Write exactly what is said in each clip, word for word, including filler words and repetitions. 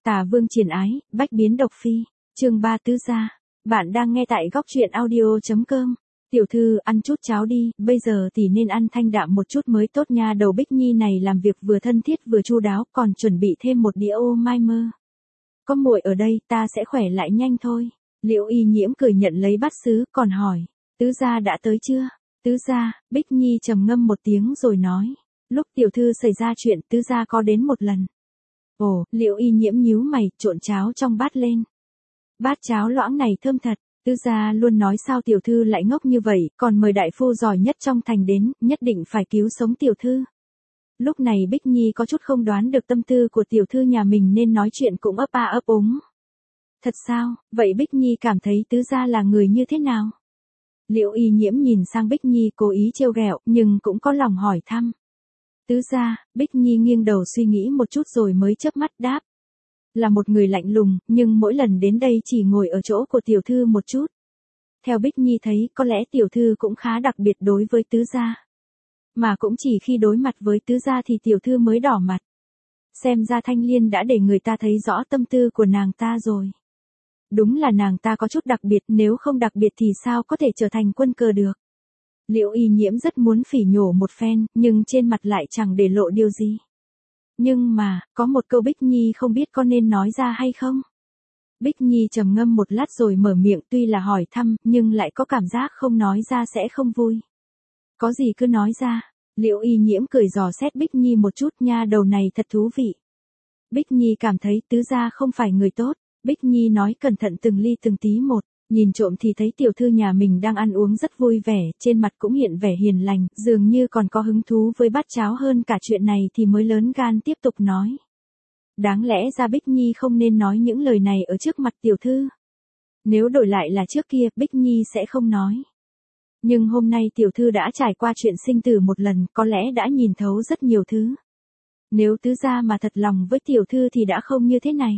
Tà Vương Triển Ái, Bách Biến Độc Phi, chương ba Tứ Gia. Bạn đang nghe tại góc truyện audio.com. Tiểu thư, ăn chút cháo đi, bây giờ thì nên ăn thanh đạm một chút mới tốt nha. Đầu Bích Nhi này làm việc vừa thân thiết vừa chu đáo, còn chuẩn bị thêm một đĩa ô mai mơ. Có muội ở đây, ta sẽ khỏe lại nhanh thôi. Liễu Y Nhiễm cười nhận lấy bát sứ, còn hỏi, Tứ gia đã tới chưa? Tứ gia, Bích Nhi trầm ngâm một tiếng rồi nói, lúc tiểu thư xảy ra chuyện, tứ gia có đến một lần. Ồ, Liễu Y Nhiễm nhíu mày, trộn cháo trong bát lên. Bát cháo loãng này thơm thật, tứ gia luôn nói sao tiểu thư lại ngốc như vậy, còn mời đại phu giỏi nhất trong thành đến, nhất định phải cứu sống tiểu thư. Lúc này Bích Nhi có chút không đoán được tâm tư của tiểu thư nhà mình nên nói chuyện cũng ấp a ấp úng. Thật sao, vậy Bích Nhi cảm thấy tứ gia là người như thế nào? Liễu Y Nhiễm nhìn sang Bích Nhi cố ý trêu ghẹo, nhưng cũng có lòng hỏi thăm. Tứ gia, Bích Nhi nghiêng đầu suy nghĩ một chút rồi mới chớp mắt đáp. Là một người lạnh lùng, nhưng mỗi lần đến đây chỉ ngồi ở chỗ của tiểu thư một chút. Theo Bích Nhi thấy, có lẽ tiểu thư cũng khá đặc biệt đối với tứ gia. Mà cũng chỉ khi đối mặt với tứ gia thì tiểu thư mới đỏ mặt. Xem ra Thanh Liên đã để người ta thấy rõ tâm tư của nàng ta rồi. Đúng là nàng ta có chút đặc biệt, nếu không đặc biệt thì sao có thể trở thành quân cờ được. Liễu Y Nhiễm rất muốn phỉ nhổ một phen, nhưng trên mặt lại chẳng để lộ điều gì. Nhưng mà, có một câu Bích Nhi không biết có nên nói ra hay không? Bích Nhi trầm ngâm một lát rồi mở miệng, tuy là hỏi thăm, nhưng lại có cảm giác không nói ra sẽ không vui. Có gì cứ nói ra. Liễu Y Nhiễm cười dò xét Bích Nhi một chút, nha đầu này thật thú vị. Bích Nhi cảm thấy tứ gia không phải người tốt. Bích Nhi nói cẩn thận từng ly từng tí một, nhìn trộm thì thấy tiểu thư nhà mình đang ăn uống rất vui vẻ, trên mặt cũng hiện vẻ hiền lành, dường như còn có hứng thú với bát cháo hơn cả chuyện này thì mới lớn gan tiếp tục nói. Đáng lẽ ra Bích Nhi không nên nói những lời này ở trước mặt tiểu thư. Nếu đổi lại là trước kia, Bích Nhi sẽ không nói. Nhưng hôm nay tiểu thư đã trải qua chuyện sinh tử một lần, có lẽ đã nhìn thấu rất nhiều thứ. Nếu tứ gia mà thật lòng với tiểu thư thì đã không như thế này.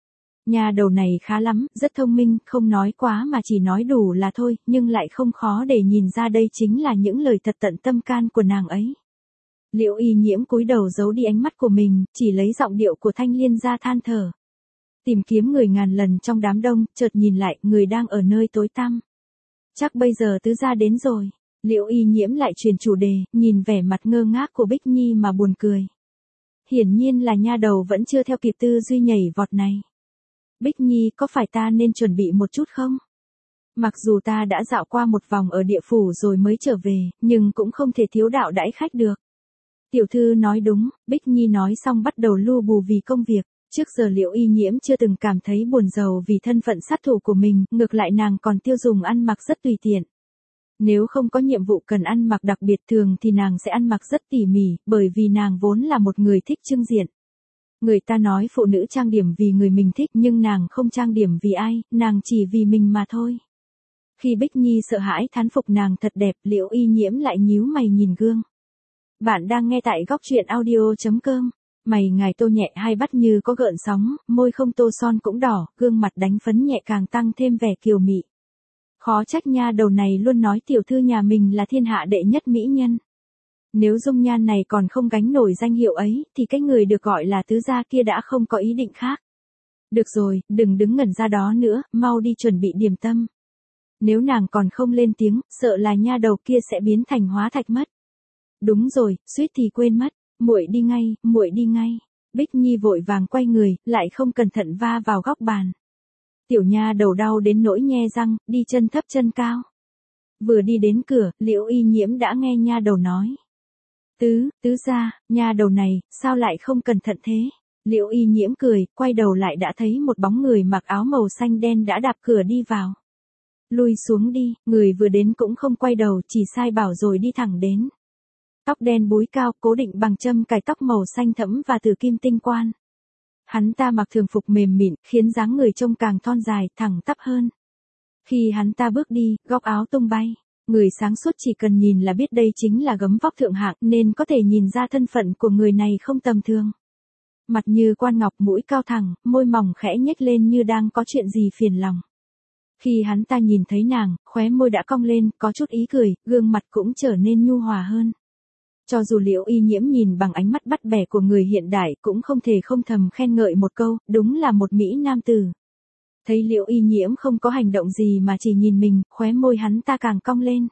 Nhà đầu này khá lắm, rất thông minh, không nói quá mà chỉ nói đủ là thôi, nhưng lại không khó để nhìn ra đây chính là những lời thật tận tâm can của nàng ấy. Liễu Y Nhiễm cúi đầu giấu đi ánh mắt của mình, chỉ lấy giọng điệu của Thanh Liên ra than thở. Tìm kiếm người ngàn lần trong đám đông, chợt nhìn lại, người đang ở nơi tối tăm. Chắc bây giờ tứ gia đến rồi. Liễu Y Nhiễm lại chuyển chủ đề, nhìn vẻ mặt ngơ ngác của Bích Nhi mà buồn cười. Hiển nhiên là nha đầu vẫn chưa theo kịp tư duy nhảy vọt này. Bích Nhi, có phải ta nên chuẩn bị một chút không? Mặc dù ta đã dạo qua một vòng ở địa phủ rồi mới trở về, nhưng cũng không thể thiếu đạo đãi khách được. Tiểu thư nói đúng, Bích Nhi nói xong bắt đầu lu bù vì công việc. Trước giờ Liễu Y Nhiễm chưa từng cảm thấy buồn rầu vì thân phận sát thủ của mình, ngược lại nàng còn tiêu dùng ăn mặc rất tùy tiện. Nếu không có nhiệm vụ cần ăn mặc đặc biệt thường thì nàng sẽ ăn mặc rất tỉ mỉ, bởi vì nàng vốn là một người thích trưng diện. Người ta nói phụ nữ trang điểm vì người mình thích, nhưng nàng không trang điểm vì ai, nàng chỉ vì mình mà thôi. Khi Bích Nhi sợ hãi thán phục nàng thật đẹp, Liễu Y Nhiễm lại nhíu mày nhìn gương. Bạn đang nghe tại góc truyện audio.com. Mày ngài tô nhẹ hai bắt như có gợn sóng, môi không tô son cũng đỏ, gương mặt đánh phấn nhẹ càng tăng thêm vẻ kiều mị. Khó trách nha đầu này luôn nói tiểu thư nhà mình là thiên hạ đệ nhất mỹ nhân. Nếu dung nhan này còn không gánh nổi danh hiệu ấy, thì cái người được gọi là tứ gia kia đã không có ý định khác. Được rồi, đừng đứng ngẩn ra đó nữa, mau đi chuẩn bị điểm tâm. Nếu nàng còn không lên tiếng, sợ là nha đầu kia sẽ biến thành hóa thạch mất. Đúng rồi, suýt thì quên mất, muội đi ngay, muội đi ngay. Bích Nhi vội vàng quay người, lại không cẩn thận va vào góc bàn. Tiểu nha đầu đau đến nỗi nhe răng, đi chân thấp chân cao. Vừa đi đến cửa, Liễu Y Nhiễm đã nghe nha đầu nói. Tứ, tứ gia, nha đầu này, sao lại không cẩn thận thế? Liễu Y Nhiễm cười, quay đầu lại đã thấy một bóng người mặc áo màu xanh đen đã đạp cửa đi vào. Lui xuống đi, người vừa đến cũng không quay đầu, chỉ sai bảo rồi đi thẳng đến. Tóc đen búi cao, cố định bằng châm cài tóc màu xanh thẫm và tử kim tinh quan. Hắn ta mặc thường phục mềm mịn, khiến dáng người trông càng thon dài, thẳng tắp hơn. Khi hắn ta bước đi, góc áo tung bay. Người sáng suốt chỉ cần nhìn là biết đây chính là gấm vóc thượng hạng, nên có thể nhìn ra thân phận của người này không tầm thường. Mặt như quan ngọc, mũi cao thẳng, môi mỏng khẽ nhếch lên như đang có chuyện gì phiền lòng. Khi hắn ta nhìn thấy nàng, khóe môi đã cong lên, có chút ý cười, gương mặt cũng trở nên nhu hòa hơn. Cho dù Liễu Y Nhiễm nhìn bằng ánh mắt bắt bẻ của người hiện đại cũng không thể không thầm khen ngợi một câu, đúng là một mỹ nam tử. Thấy Liễu Y Nhiễm không có hành động gì mà chỉ nhìn mình, khóe môi hắn ta càng cong lên.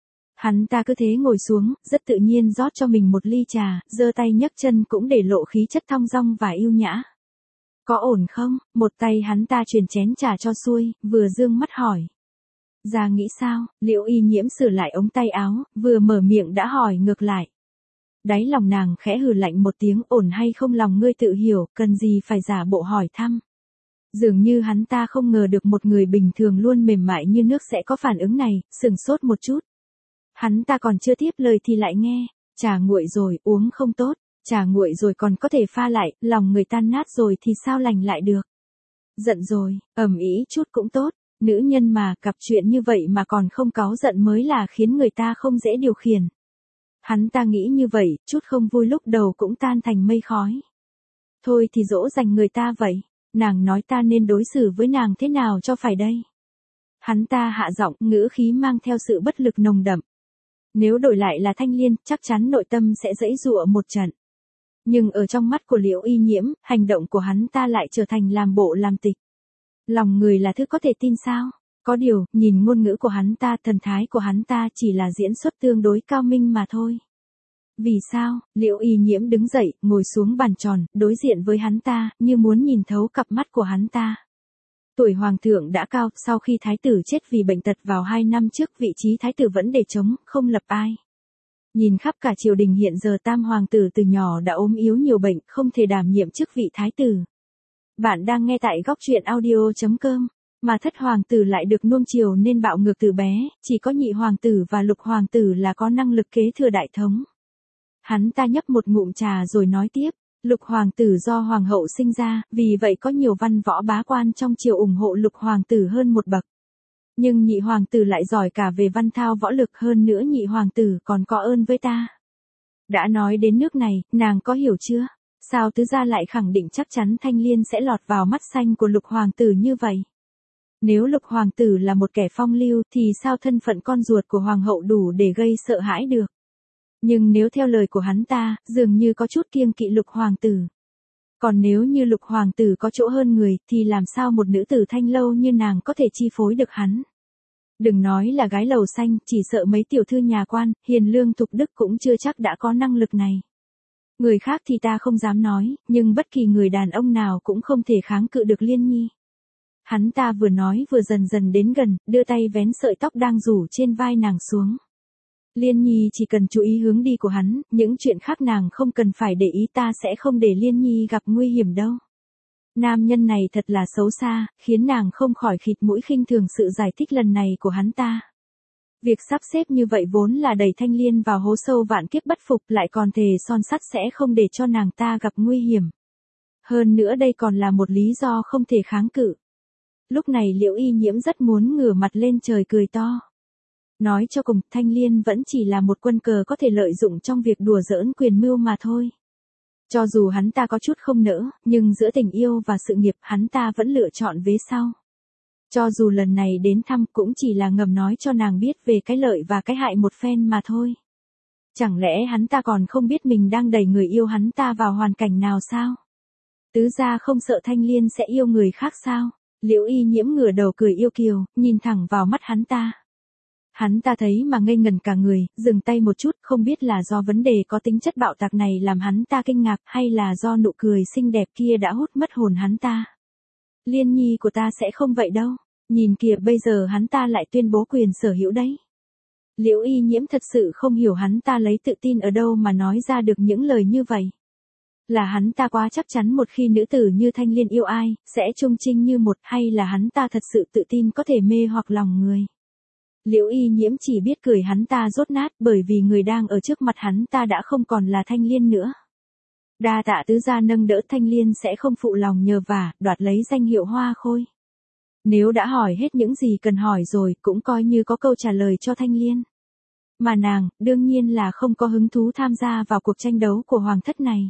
Hắn ta cứ thế ngồi xuống, rất tự nhiên rót cho mình một ly trà, giơ tay nhấc chân cũng để lộ khí chất thong dong và yêu nhã. Có ổn không? Một tay hắn ta truyền chén trà cho xuôi, vừa dương mắt hỏi. Ra nghĩ sao? Liễu Y Nhiễm sửa lại ống tay áo, vừa mở miệng đã hỏi ngược lại. Đáy lòng nàng khẽ hừ lạnh một tiếng, ổn hay không lòng ngươi tự hiểu, cần gì phải giả bộ hỏi thăm. Dường như hắn ta không ngờ được một người bình thường luôn mềm mại như nước sẽ có phản ứng này, sừng sốt một chút. Hắn ta còn chưa tiếp lời thì lại nghe, trà nguội rồi, uống không tốt, trà nguội rồi còn có thể pha lại, lòng người tan nát rồi thì sao lành lại được. Giận rồi, ầm ĩ chút cũng tốt, nữ nhân mà, gặp chuyện như vậy mà còn không cáu giận mới là khiến người ta không dễ điều khiển. Hắn ta nghĩ như vậy, chút không vui lúc đầu cũng tan thành mây khói. Thôi thì dỗ dành người ta vậy, nàng nói ta nên đối xử với nàng thế nào cho phải đây. Hắn ta hạ giọng, ngữ khí mang theo sự bất lực nồng đậm. Nếu đổi lại là Thanh Liên, chắc chắn nội tâm sẽ giãy giụa một trận. Nhưng ở trong mắt của Liễu Y Nhiễm, hành động của hắn ta lại trở thành làm bộ làm tịch. Lòng người là thứ có thể tin sao? Có điều, nhìn ngôn ngữ của hắn ta, thần thái của hắn ta chỉ là diễn xuất tương đối cao minh mà thôi. Vì sao? Liễu Y Nhiễm đứng dậy, ngồi xuống bàn tròn, đối diện với hắn ta, như muốn nhìn thấu cặp mắt của hắn ta. Tuổi hoàng thượng đã cao, sau khi thái tử chết vì bệnh tật vào hai năm trước, vị trí thái tử vẫn để trống, không lập ai. Nhìn khắp cả triều đình hiện giờ tam hoàng tử từ nhỏ đã ốm yếu nhiều bệnh, không thể đảm nhiệm chức vị thái tử. Bạn đang nghe tại góc truyện audio chấm com. Mà thất hoàng tử lại được nuông chiều nên bạo ngược từ bé, chỉ có nhị hoàng tử và lục hoàng tử là có năng lực kế thừa đại thống. Hắn ta nhấp một ngụm trà rồi nói tiếp, lục hoàng tử do hoàng hậu sinh ra, vì vậy có nhiều văn võ bá quan trong triều ủng hộ lục hoàng tử hơn một bậc. Nhưng nhị hoàng tử lại giỏi cả về văn thao võ lực, hơn nữa nhị hoàng tử còn có ơn với ta. Đã nói đến nước này, nàng có hiểu chưa? Sao tứ gia lại khẳng định chắc chắn Thanh Liên sẽ lọt vào mắt xanh của lục hoàng tử như vậy? Nếu lục hoàng tử là một kẻ phong lưu thì sao thân phận con ruột của hoàng hậu đủ để gây sợ hãi được? Nhưng nếu theo lời của hắn ta, dường như có chút kiêng kỵ lục hoàng tử. Còn nếu như lục hoàng tử có chỗ hơn người thì làm sao một nữ tử thanh lâu như nàng có thể chi phối được hắn? Đừng nói là gái lầu xanh, chỉ sợ mấy tiểu thư nhà quan, hiền lương thục đức cũng chưa chắc đã có năng lực này. Người khác thì ta không dám nói, nhưng bất kỳ người đàn ông nào cũng không thể kháng cự được Liên Nhi. Hắn ta vừa nói vừa dần dần đến gần, đưa tay vén sợi tóc đang rủ trên vai nàng xuống. Liên Nhi chỉ cần chú ý hướng đi của hắn, những chuyện khác nàng không cần phải để ý, ta sẽ không để Liên Nhi gặp nguy hiểm đâu. Nam nhân này thật là xấu xa, khiến nàng không khỏi khịt mũi khinh thường sự giải thích lần này của hắn ta. Việc sắp xếp như vậy vốn là đẩy Thanh Liên vào hố sâu vạn kiếp bất phục, lại còn thề son sắt sẽ không để cho nàng ta gặp nguy hiểm. Hơn nữa đây còn là một lý do không thể kháng cự. Lúc này Liễu Y Nhiễm rất muốn ngửa mặt lên trời cười to. Nói cho cùng, Thanh Liên vẫn chỉ là một quân cờ có thể lợi dụng trong việc đùa giỡn quyền mưu mà thôi. Cho dù hắn ta có chút không nỡ, nhưng giữa tình yêu và sự nghiệp hắn ta vẫn lựa chọn vế sau. Cho dù lần này đến thăm cũng chỉ là ngầm nói cho nàng biết về cái lợi và cái hại một phen mà thôi. Chẳng lẽ hắn ta còn không biết mình đang đẩy người yêu hắn ta vào hoàn cảnh nào sao? Tứ gia không sợ Thanh Liên sẽ yêu người khác sao? Liễu Y Nhiễm ngửa đầu cười yêu kiều, nhìn thẳng vào mắt hắn ta. Hắn ta thấy mà ngây ngần cả người, dừng tay một chút, không biết là do vấn đề có tính chất bạo tạc này làm hắn ta kinh ngạc hay là do nụ cười xinh đẹp kia đã hút mất hồn hắn ta. Liên Nhi của ta sẽ không vậy đâu, nhìn kìa bây giờ hắn ta lại tuyên bố quyền sở hữu đấy. Liễu Y Nhiễm thật sự không hiểu hắn ta lấy tự tin ở đâu mà nói ra được những lời như vậy. Là hắn ta quá chắc chắn một khi nữ tử như Thanh Liên yêu ai, sẽ trung trinh như một, hay là hắn ta thật sự tự tin có thể mê hoặc lòng người. Liễu Y Nhiễm chỉ biết cười hắn ta dốt nát, bởi vì người đang ở trước mặt hắn ta đã không còn là Thanh Liên nữa. Đa tạ tứ gia nâng đỡ, Thanh Liên sẽ không phụ lòng nhờ vả, đoạt lấy danh hiệu hoa khôi. Nếu đã hỏi hết những gì cần hỏi rồi, cũng coi như có câu trả lời cho Thanh Liên. Mà nàng, đương nhiên là không có hứng thú tham gia vào cuộc tranh đấu của hoàng thất này.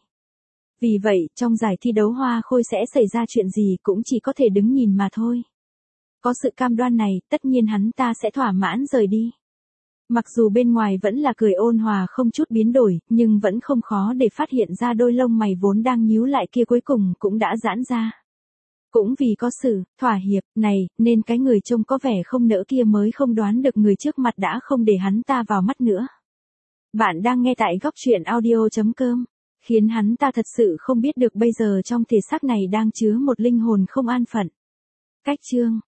Vì vậy, trong giải thi đấu hoa khôi sẽ xảy ra chuyện gì cũng chỉ có thể đứng nhìn mà thôi. Có sự cam đoan này, tất nhiên hắn ta sẽ thỏa mãn rời đi. Mặc dù bên ngoài vẫn là cười ôn hòa không chút biến đổi, nhưng vẫn không khó để phát hiện ra đôi lông mày vốn đang nhíu lại kia cuối cùng cũng đã giãn ra. Cũng vì có sự thỏa hiệp này, nên cái người trông có vẻ không nỡ kia mới không đoán được người trước mặt đã không để hắn ta vào mắt nữa. Bạn đang nghe tại góc truyện audio chấm com, khiến hắn ta thật sự không biết được bây giờ trong thể xác này đang chứa một linh hồn không an phận. Cách chương